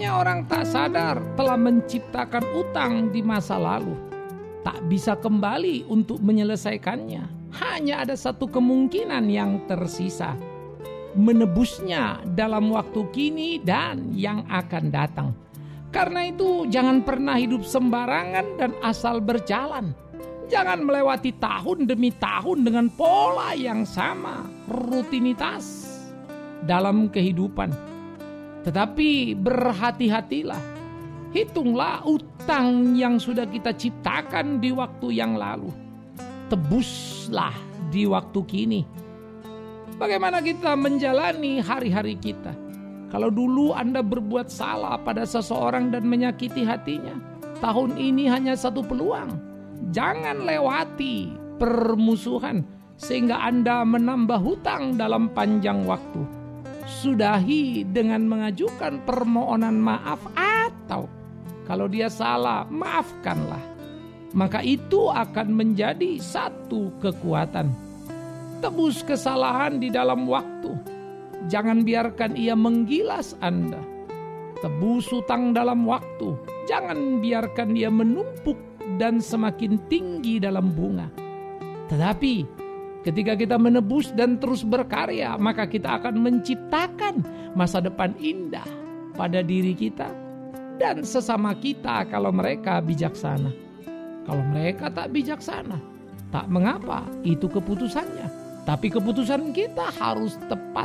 Banyak orang tak sadar telah menciptakan utang di masa lalu, tak bisa kembali untuk menyelesaikannya. Hanya ada satu kemungkinan yang tersisa, menebusnya dalam waktu kini dan yang akan datang. Karena itu jangan pernah hidup sembarangan dan asal berjalan. Jangan melewati tahun demi tahun dengan pola yang sama, rutinitas dalam kehidupan. Tetapi berhati-hatilah, hitunglah utang yang sudah kita ciptakan di waktu yang lalu. Tebuslah di waktu kini. Bagaimana kita menjalani hari-hari kita? Kalau dulu Anda berbuat salah pada seseorang dan menyakiti hatinya, tahun ini hanya satu peluang. Jangan lewati permusuhan sehingga Anda menambah hutang dalam panjang waktu. Sudahi dengan mengajukan permohonan maaf, atau kalau dia salah, maafkanlah. Maka itu akan menjadi satu kekuatan. Tebus kesalahan di dalam waktu. Jangan biarkan ia menggilas Anda. Tebus hutang dalam waktu. Jangan biarkan ia menumpuk dan semakin tinggi dalam bunga. Tetapi ketika kita menebus dan terus berkarya, maka kita akan menciptakan masa depan indah pada diri kita dan sesama kita kalau mereka bijaksana. Kalau mereka tak bijaksana, tak mengapa, itu keputusannya. Tapi keputusan kita harus tepat,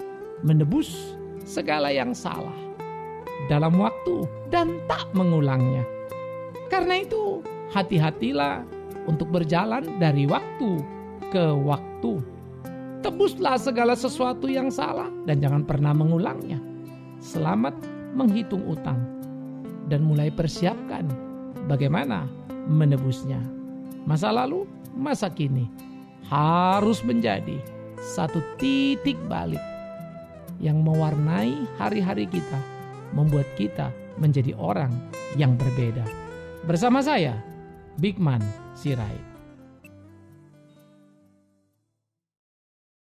menebus segala yang salah dalam waktu dan tak mengulangnya. Karena itu, hati-hatilah untuk berjalan dari waktu ke waktu. Tebuslah segala sesuatu yang salah dan jangan pernah mengulangnya. Selamat menghitung utang dan mulai persiapkan bagaimana menebusnya. Masa lalu, masa kini harus menjadi satu titik balik yang mewarnai hari-hari kita, membuat kita menjadi orang yang berbeda. Bersama saya, Bigman Sirait.